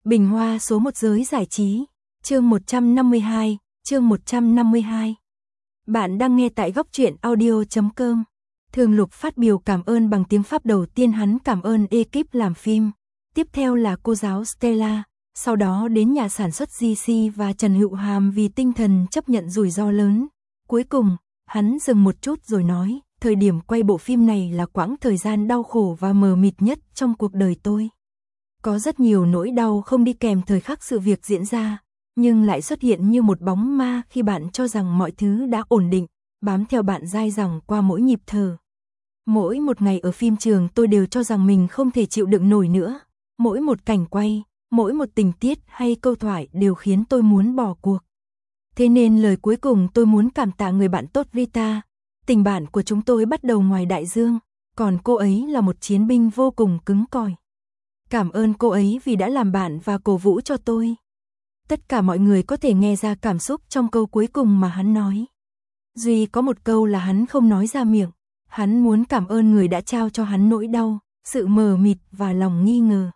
Bình Hoa số 1 giới giải trí, chương 152, chương 152. Bạn đang nghe tại góc truyện audio.com. Thường Lục phát biểu cảm ơn bằng tiếng Pháp. Đầu tiên hắn cảm ơn ekip làm phim, tiếp theo là cô giáo Stella, sau đó đến nhà sản xuất GC và Trần Hữu Hàm vì tinh thần chấp nhận rủi ro lớn. Cuối cùng, hắn dừng một chút rồi nói, thời điểm quay bộ phim này là quãng thời gian đau khổ và mờ mịt nhất trong cuộc đời tôi. Có rất nhiều nỗi đau không đi kèm thời khắc sự việc diễn ra, nhưng lại xuất hiện như một bóng ma khi bạn cho rằng mọi thứ đã ổn định, bám theo bạn dai dẳng qua mỗi nhịp thở. Mỗi một ngày ở phim trường tôi đều cho rằng mình không thể chịu đựng nổi nữa. Mỗi một cảnh quay, mỗi một tình tiết hay câu thoại đều khiến tôi muốn bỏ cuộc. Thế nên lời cuối cùng tôi muốn cảm tạ người bạn tốt Rita. Tình bạn của chúng tôi bắt đầu ngoài đại dương, còn cô ấy là một chiến binh vô cùng cứng cỏi. Cảm ơn cô ấy vì đã làm bạn và cổ vũ cho tôi. Tất cả mọi người có thể nghe ra cảm xúc trong câu cuối cùng mà hắn nói. Duy có một câu là hắn không nói ra miệng. Hắn muốn cảm ơn người đã trao cho hắn nỗi đau, sự mờ mịt và lòng nghi ngờ.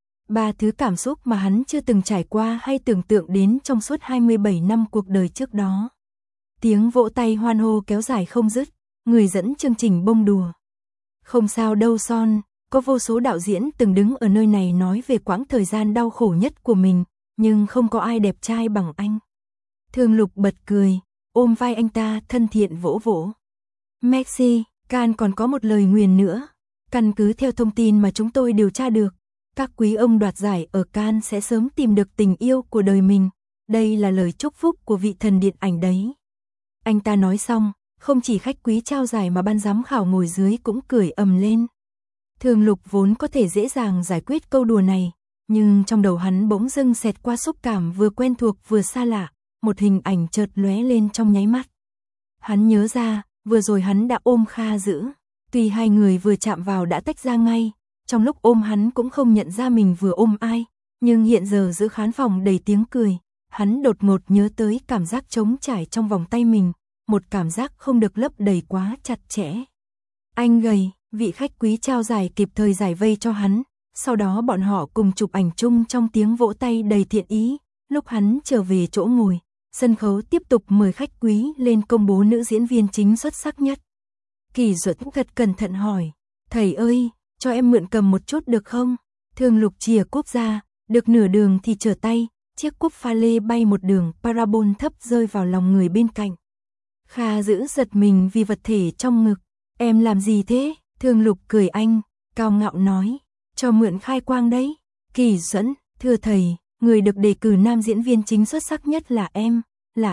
Ba thứ cảm xúc mà hắn chưa từng trải qua hay tưởng tượng đến trong suốt 27 năm cuộc đời trước đó. Tiếng vỗ tay hoan hô kéo dài không dứt, người dẫn chương trình bông đùa. Không sao đâu Son, có vô số đạo diễn từng đứng ở nơi này nói về quãng thời gian đau khổ nhất của mình, nhưng không có ai đẹp trai bằng anh. Thường Lục bật cười, ôm vai anh ta thân thiện vỗ vỗ. Merci, Cannes còn có một lời nguyền nữa. Căn cứ theo thông tin mà chúng tôi điều tra được, các quý ông đoạt giải ở Cannes sẽ sớm tìm được tình yêu của đời mình. Đây là lời chúc phúc của vị thần điện ảnh đấy. Anh ta nói xong, không chỉ khách quý trao giải mà ban giám khảo ngồi dưới cũng cười ầm lên. Thường Lục vốn có thể dễ dàng giải quyết câu đùa này, nhưng trong đầu hắn bỗng dưng xẹt qua xúc cảm vừa quen thuộc vừa xa lạ, một hình ảnh chợt lóe lên trong nháy mắt. Hắn nhớ ra, vừa rồi hắn đã ôm Kha Dữ, tuy hai người vừa chạm vào đã tách ra ngay, trong lúc ôm hắn cũng không nhận ra mình vừa ôm ai, nhưng hiện giờ giữa khán phòng đầy tiếng cười, hắn đột ngột nhớ tới cảm giác trống trải trong vòng tay mình, một cảm giác không được lấp đầy quá chặt chẽ. Anh gầy, vị khách quý trao giải kịp thời giải vây cho hắn, sau đó bọn họ cùng chụp ảnh chung trong tiếng vỗ tay đầy thiện ý. Lúc hắn trở về chỗ ngồi, sân khấu tiếp tục mời khách quý lên công bố nữ diễn viên chính xuất sắc nhất. Kỳ Duẫn thật cẩn thận hỏi, thầy ơi, cho em mượn cầm một chút được không? Thường Lục chìa cúp ra, được nửa đường thì trở tay, chiếc cúp pha lê bay một đường parabol thấp rơi vào lòng người bên cạnh. Kha Dữ giật mình vì vật thể trong ngực, em làm gì thế? Thường Lục cười anh, cao ngạo nói, cho mượn khai quang đấy. Kỳ Duẫn, thưa thầy, người được đề cử nam diễn viên chính xuất sắc nhất là em,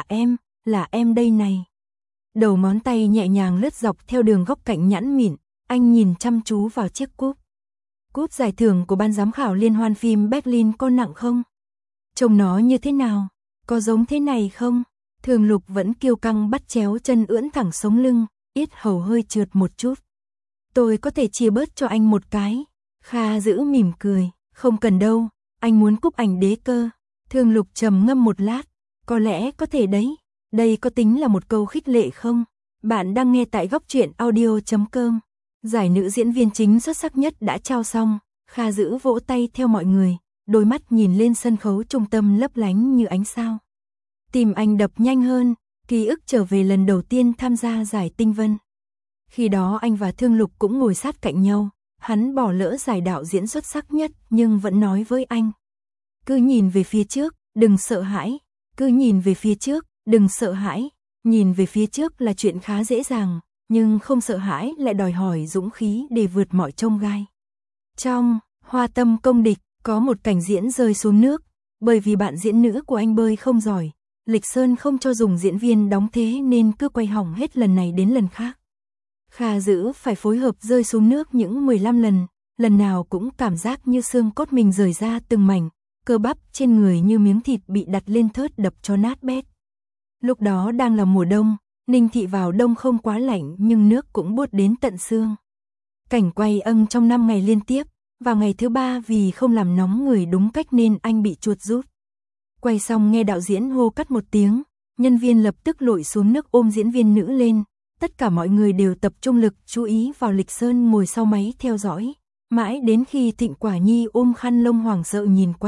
là em đây này. Đầu ngón tay nhẹ nhàng lướt dọc theo đường góc cạnh nhẵn mịn, anh nhìn chăm chú vào chiếc cúp. Cúp giải thưởng của ban giám khảo liên hoan phim Berlin có nặng không? Trông nó như thế nào? Có giống thế này không? Thường Lục vẫn kiêu căng bắt chéo chân ưỡn thẳng sống lưng, yết hầu hơi trượt một chút. Tôi có thể chia bớt cho anh một cái. Kha Dữ mỉm cười, không cần đâu, anh muốn cúp ảnh đế cơ. Thường Lục trầm ngâm một lát, có lẽ có thể đấy. Đây có tính là một câu khích lệ không? Bạn đang nghe tại góc truyện audio.com. Giải nữ diễn viên chính xuất sắc nhất đã trao xong, Kha Dữ vỗ tay theo mọi người, đôi mắt nhìn lên sân khấu trung tâm lấp lánh như ánh sao. Tim anh đập nhanh hơn, ký ức trở về lần đầu tiên tham gia giải Tinh Vân. Khi đó anh và Thương Lục cũng ngồi sát cạnh nhau, hắn bỏ lỡ giải đạo diễn xuất sắc nhất nhưng vẫn nói với anh. Cứ nhìn về phía trước, đừng sợ hãi, cứ nhìn về phía trước, đừng sợ hãi, nhìn về phía trước là chuyện khá dễ dàng, nhưng không sợ hãi lại đòi hỏi dũng khí để vượt mọi chông gai. Trong Hoa Tâm Công Địch có một cảnh diễn rơi xuống nước, bởi vì bạn diễn nữ của anh bơi không giỏi, Lịch Sơn không cho dùng diễn viên đóng thế nên cứ quay hỏng hết lần này đến lần khác. Kha Dữ phải phối hợp rơi xuống nước những 15 lần, lần nào cũng cảm giác như xương cốt mình rời ra từng mảnh, cơ bắp trên người như miếng thịt bị đặt lên thớt đập cho nát bét. Lúc đó đang là mùa đông, Ninh Thị vào đông không quá lạnh nhưng nước cũng buốt đến tận xương. Cảnh quay trong 5 ngày liên tiếp, vào ngày thứ 3 vì không làm nóng người đúng cách nên anh bị chuột rút. Quay xong nghe đạo diễn hô cắt một tiếng, nhân viên lập tức lội xuống nước ôm diễn viên nữ lên. Tất cả mọi người đều tập trung lực chú ý vào Lịch Sơn ngồi sau máy theo dõi, mãi đến khi Thịnh Quả Nhi ôm khăn lông hoảng sợ nhìn quanh,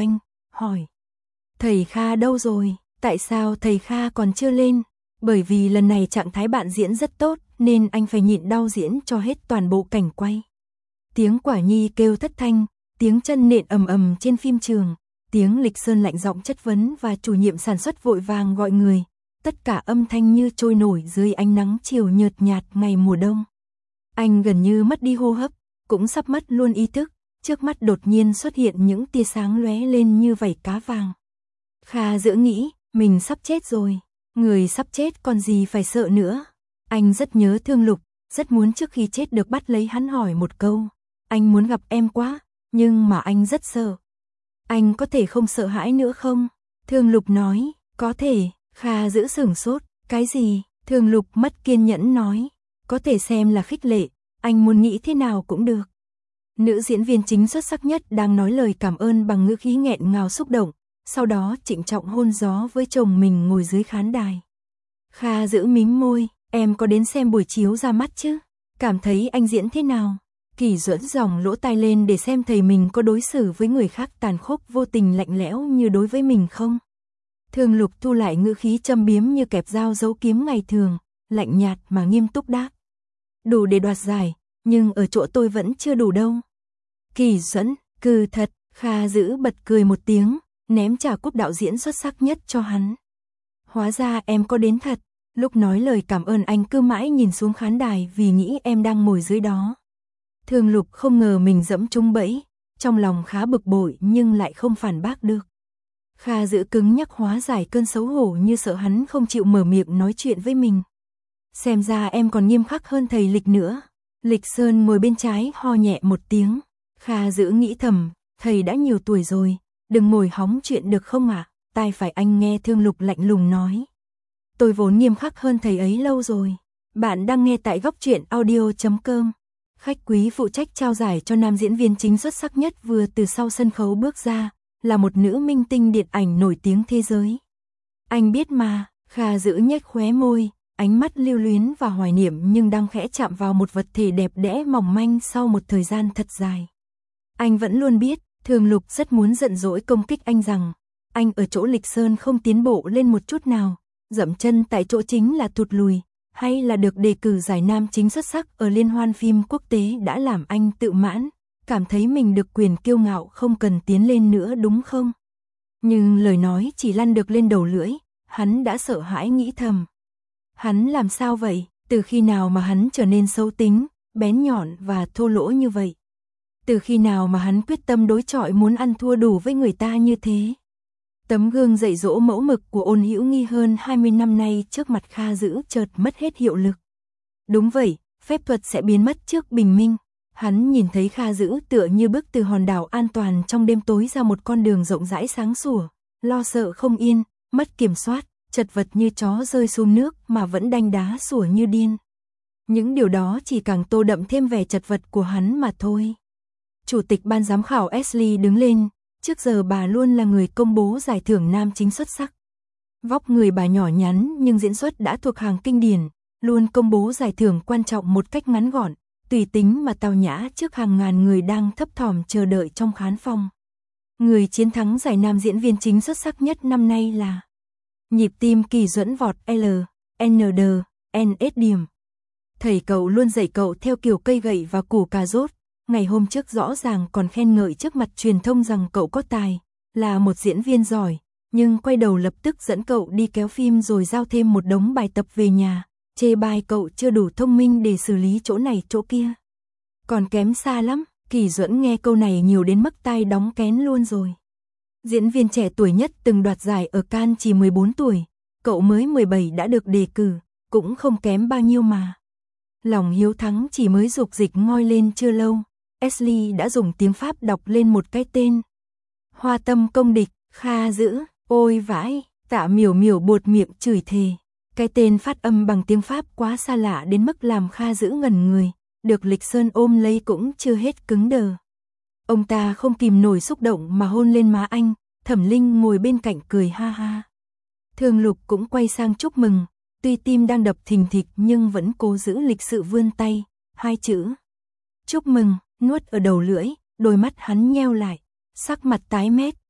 hỏi. Thầy Kha đâu rồi, tại sao thầy Kha còn chưa lên? Bởi vì lần này trạng thái bạn diễn rất tốt, nên anh phải nhịn đau diễn cho hết toàn bộ cảnh quay. Tiếng Quả Nhi kêu thất thanh, tiếng chân nện ầm ầm trên phim trường, tiếng Lịch Sơn lạnh giọng chất vấn và chủ nhiệm sản xuất vội vàng gọi người. Tất cả âm thanh như trôi nổi dưới ánh nắng chiều nhợt nhạt ngày mùa đông. Anh gần như mất đi hô hấp, cũng sắp mất luôn ý thức, trước mắt đột nhiên xuất hiện những tia sáng lóe lên như vảy cá vàng. Kha Dữ nghĩ, mình sắp chết rồi, người sắp chết còn gì phải sợ nữa. Anh rất nhớ Thương Lục, rất muốn trước khi chết được bắt lấy hắn hỏi một câu. Anh muốn gặp em quá, nhưng mà anh rất sợ. Anh có thể không sợ hãi nữa không? Thương Lục nói, có thể. Kha Dữ sửng sốt, cái gì? Thương Lục mất kiên nhẫn nói, có thể xem là khích lệ, anh muốn nghĩ thế nào cũng được. Nữ diễn viên chính xuất sắc nhất đang nói lời cảm ơn bằng ngữ khí nghẹn ngào xúc động, sau đó trịnh trọng hôn gió với chồng mình ngồi dưới khán đài. Kha Dữ mím môi, em có đến xem buổi chiếu ra mắt chứ? Cảm thấy anh diễn thế nào? Kỳ Duẫn dòng lỗ tai lên để xem thầy mình có đối xử với người khác tàn khốc vô tình lạnh lẽo như đối với mình không? Thương Lục thu lại ngữ khí châm biếm như kẹp dao giấu kiếm ngày thường, lạnh nhạt mà nghiêm túc đáp. Đủ để đoạt giải, nhưng ở chỗ tôi vẫn chưa đủ đâu. Kỳ Duẫn, cừ thật, Kha Dữ bật cười một tiếng, ném trả cúp đạo diễn xuất sắc nhất cho hắn. Hóa ra em có đến thật, lúc nói lời cảm ơn anh cứ mãi nhìn xuống khán đài vì nghĩ em đang ngồi dưới đó. Thương Lục không ngờ mình dẫm trúng bẫy, trong lòng khá bực bội nhưng lại không phản bác được. Kha Dữ cứng nhắc hóa giải cơn xấu hổ như sợ hắn không chịu mở miệng nói chuyện với mình. Xem ra em còn nghiêm khắc hơn thầy Lịch nữa. Lịch Sơn ngồi bên trái ho nhẹ một tiếng. Kha Dữ nghĩ thầm, thầy đã nhiều tuổi rồi, đừng ngồi hóng chuyện được không ạ? Tai phải anh nghe Thương Lục lạnh lùng nói. Tôi vốn nghiêm khắc hơn thầy ấy lâu rồi. Bạn đang nghe tại Góc Truyện Audio.com. Khách quý phụ trách trao giải cho nam diễn viên chính xuất sắc nhất vừa từ sau sân khấu bước ra, là một nữ minh tinh điện ảnh nổi tiếng thế giới. Anh biết mà, Kha Dữ nhếch khóe môi, ánh mắt lưu luyến và hoài niệm nhưng đang khẽ chạm vào một vật thể đẹp đẽ mỏng manh sau một thời gian thật dài. Anh vẫn luôn biết, Thường Lục rất muốn giận dỗi công kích anh rằng, anh ở chỗ Lịch Sơn không tiến bộ lên một chút nào, dậm chân tại chỗ chính là thụt lùi, hay là được đề cử giải nam chính xuất sắc ở liên hoan phim quốc tế đã làm anh tự mãn, cảm thấy mình được quyền kiêu ngạo không cần tiến lên nữa đúng không? Nhưng lời nói chỉ lăn được lên đầu lưỡi, hắn đã sợ hãi nghĩ thầm. Hắn làm sao vậy? Từ khi nào mà hắn trở nên xấu tính, bén nhọn và thô lỗ như vậy? Từ khi nào mà hắn quyết tâm đối chọi muốn ăn thua đủ với người ta như thế? Tấm gương dạy dỗ mẫu mực của Ôn Hữu Nghi hơn 20 năm nay trước mặt Kha Dữ chợt mất hết hiệu lực. Đúng vậy, phép thuật sẽ biến mất trước bình minh. Hắn nhìn thấy Kha Dữ tựa như bước từ hòn đảo an toàn trong đêm tối ra một con đường rộng rãi sáng sủa, lo sợ không yên, mất kiểm soát, chật vật như chó rơi xuống nước mà vẫn đanh đá sủa như điên. Những điều đó chỉ càng tô đậm thêm vẻ chật vật của hắn mà thôi. Chủ tịch ban giám khảo Ashley đứng lên, trước giờ bà luôn là người công bố giải thưởng nam chính xuất sắc. Vóc người bà nhỏ nhắn nhưng diễn xuất đã thuộc hàng kinh điển, luôn công bố giải thưởng quan trọng một cách ngắn gọn, tùy tính mà tao nhã trước hàng ngàn người đang thấp thỏm chờ đợi trong khán phòng. Người chiến thắng giải nam diễn viên chính xuất sắc nhất năm nay là Nhịp tim Kỳ Duẫn vọt L, N, D, N, S điểm. Thầy cậu luôn dạy cậu theo kiểu cây gậy và củ cà rốt. Ngày hôm trước rõ ràng còn khen ngợi trước mặt truyền thông rằng cậu có tài, là một diễn viên giỏi, nhưng quay đầu lập tức dẫn cậu đi kéo phim rồi giao thêm một đống bài tập về nhà, chê bai cậu chưa đủ thông minh để xử lý chỗ này chỗ kia. Còn kém xa lắm, Kỳ Duẫn nghe câu này nhiều đến mức tai đóng kén luôn rồi. Diễn viên trẻ tuổi nhất từng đoạt giải ở Cannes chỉ 14 tuổi, cậu mới 17 đã được đề cử, cũng không kém bao nhiêu mà. Lòng hiếu thắng chỉ mới dục dịch ngoi lên chưa lâu. Ashley đã dùng tiếng Pháp đọc lên một cái tên. Hoa tâm công địch, Kha Dữ, ôi vãi, Tạ Miểu Miểu buột miệng chửi thề. Cái tên phát âm bằng tiếng Pháp quá xa lạ đến mức làm Kha Dữ ngẩn người, được Lịch Sơn ôm lấy cũng chưa hết cứng đờ. Ông ta không kìm nổi xúc động mà hôn lên má anh, Thẩm Linh ngồi bên cạnh cười ha ha. Thường Lục cũng quay sang chúc mừng, tuy tim đang đập thình thịch nhưng vẫn cố giữ lịch sự vươn tay, hai chữ chúc mừng nuốt ở đầu lưỡi, đôi mắt hắn nheo lại, sắc mặt tái mét,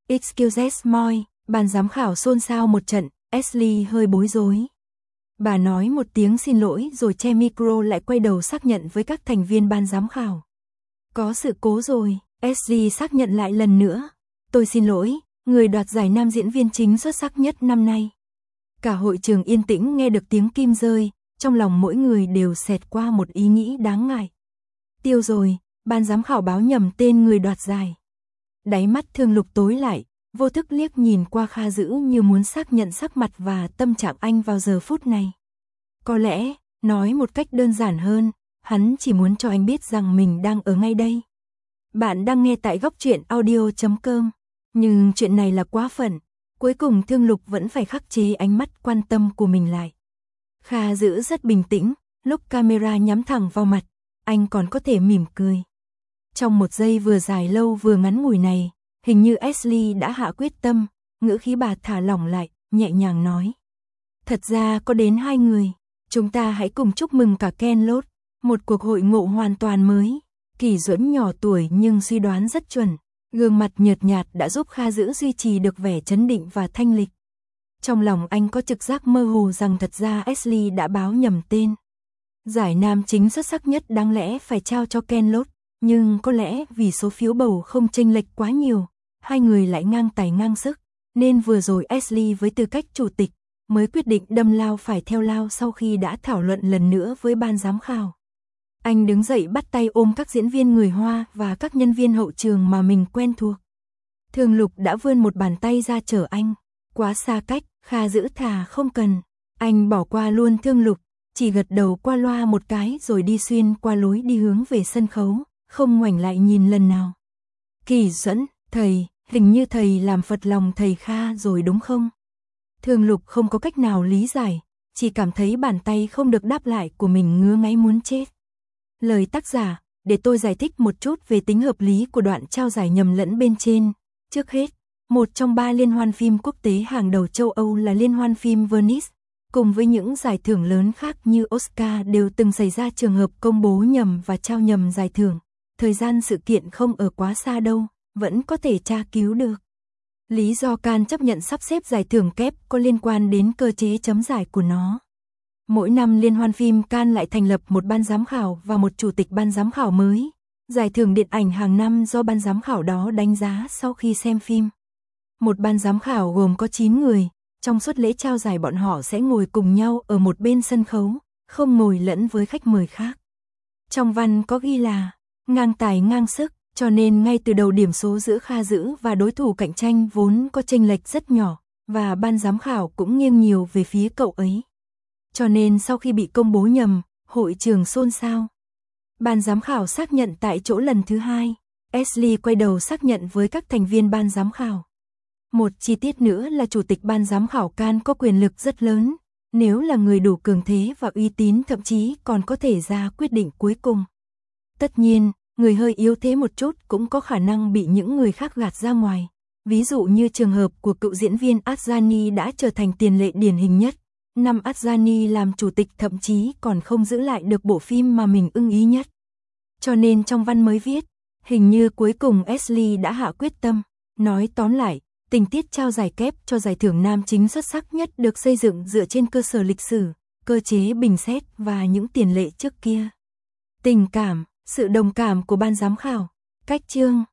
Excuses moi, ban giám khảo xôn xao một trận, Ashley hơi bối rối. Bà nói một tiếng xin lỗi rồi che micro lại quay đầu xác nhận với các thành viên ban giám khảo. Có sự cố rồi, Ashley xác nhận lại lần nữa. Tôi xin lỗi, người đoạt giải nam diễn viên chính xuất sắc nhất năm nay. Cả hội trường yên tĩnh nghe được tiếng kim rơi, trong lòng mỗi người đều xẹt qua một ý nghĩ đáng ngại. Tiêu rồi, ban giám khảo báo nhầm tên người đoạt giải. Đáy mắt Thương Lục tối lại, vô thức liếc nhìn qua Kha Dữ như muốn xác nhận sắc mặt và tâm trạng anh vào giờ phút này. Có lẽ, nói một cách đơn giản hơn, hắn chỉ muốn cho anh biết rằng mình đang ở ngay đây. Bạn đang nghe tại góc truyện audio.com. Nhưng chuyện này là quá phận. Cuối cùng Thương Lục vẫn phải khắc chế ánh mắt quan tâm của mình lại. Kha Dữ rất bình tĩnh, lúc camera nhắm thẳng vào mặt, anh còn có thể mỉm cười. Trong một giây vừa dài lâu vừa ngắn ngủi này, hình như Ashley đã hạ quyết tâm, ngữ khí bà thả lỏng lại, nhẹ nhàng nói. Thật ra có đến 2 người, chúng ta hãy cùng chúc mừng cả Ken Lott, một cuộc hội ngộ hoàn toàn mới. Kỳ Duẫn nhỏ tuổi nhưng suy đoán rất chuẩn, gương mặt nhợt nhạt đã giúp Kha Dữ duy trì được vẻ trấn định và thanh lịch. Trong lòng anh có trực giác mơ hồ rằng thật ra Ashley đã báo nhầm tên. Giải nam chính xuất sắc nhất đáng lẽ phải trao cho Ken Lott, nhưng có lẽ vì số phiếu bầu không chênh lệch quá nhiều, hai người lại ngang tài ngang sức, nên vừa rồi Ashley với tư cách chủ tịch mới quyết định đâm lao phải theo lao sau khi đã thảo luận lần nữa với ban giám khảo. Anh đứng dậy bắt tay ôm các diễn viên người Hoa và các nhân viên hậu trường mà mình quen thuộc. Thương Lục đã vươn một bàn tay ra chở anh, quá xa cách, Kha Dữ thà không cần. Anh bỏ qua luôn Thương Lục, chỉ gật đầu qua loa một cái rồi đi xuyên qua lối đi hướng về sân khấu, không ngoảnh lại nhìn lần nào. Kỳ Duẫn, thầy, hình như thầy làm phật lòng thầy Kha rồi đúng không? Thương Lục không có cách nào lý giải, chỉ cảm thấy bàn tay không được đáp lại của mình ngứa ngáy muốn chết. Lời tác giả, để tôi giải thích một chút về tính hợp lý của đoạn trao giải nhầm lẫn bên trên. Trước hết, một trong 3 liên hoan phim quốc tế hàng đầu châu Âu là liên hoan phim Venice, cùng với những giải thưởng lớn khác như Oscar đều từng xảy ra trường hợp công bố nhầm và trao nhầm giải thưởng. Thời gian sự kiện không ở quá xa đâu, vẫn có thể tra cứu được. Lý do Cannes chấp nhận sắp xếp giải thưởng kép có liên quan đến cơ chế chấm giải của nó. Mỗi năm liên hoan phim Cannes lại thành lập một ban giám khảo và một chủ tịch ban giám khảo mới. Giải thưởng điện ảnh hàng năm do ban giám khảo đó đánh giá sau khi xem phim. Một ban giám khảo gồm có 9 người, trong suốt lễ trao giải bọn họ sẽ ngồi cùng nhau ở một bên sân khấu, không ngồi lẫn với khách mời khác. Trong văn có ghi là ngang tài ngang sức, cho nên ngay từ đầu điểm số giữa Kha Dữ và đối thủ cạnh tranh vốn có chênh lệch rất nhỏ, và ban giám khảo cũng nghiêng nhiều về phía cậu ấy. Cho nên sau khi bị công bố nhầm, hội trường xôn xao. Ban giám khảo xác nhận tại chỗ lần thứ 2, Ashley quay đầu xác nhận với các thành viên ban giám khảo. Một chi tiết nữa là chủ tịch ban giám khảo Cannes có quyền lực rất lớn, nếu là người đủ cường thế và uy tín thậm chí còn có thể ra quyết định cuối cùng. Tất nhiên, người hơi yếu thế một chút cũng có khả năng bị những người khác gạt ra ngoài. Ví dụ như trường hợp của cựu diễn viên Adjani đã trở thành tiền lệ điển hình nhất. Năm Adjani làm chủ tịch thậm chí còn không giữ lại được bộ phim mà mình ưng ý nhất. Cho nên trong văn mới viết, hình như cuối cùng Ashley đã hạ quyết tâm. Nói tóm lại, tình tiết trao giải kép cho giải thưởng nam chính xuất sắc nhất được xây dựng dựa trên cơ sở lịch sử, cơ chế bình xét và những tiền lệ trước kia. Tình cảm, sự đồng cảm của ban giám khảo, cách chương.